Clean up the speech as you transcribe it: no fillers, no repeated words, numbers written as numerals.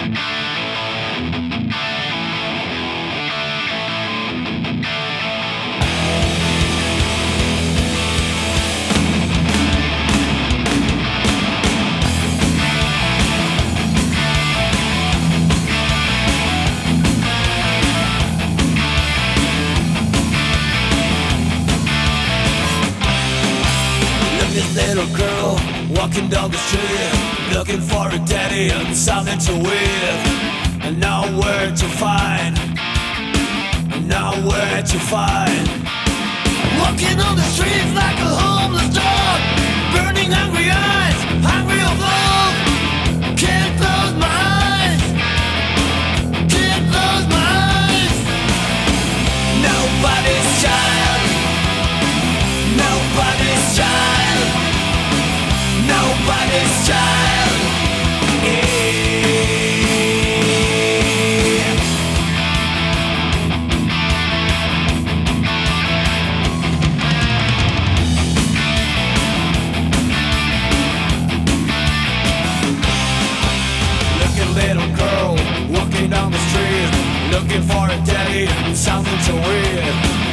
This little girl walking down the street, looking for a daddy and something to eat, and nowhere to find, nowhere to find. Walking on the streets like a homeless dog, burning hungry eyes, hungry of love. Can't close my eyes, can't close my eyes. Nobody's child, nobody's child. Nobody's child. Look at little girl walking down the street, looking for a daddy, something to eat.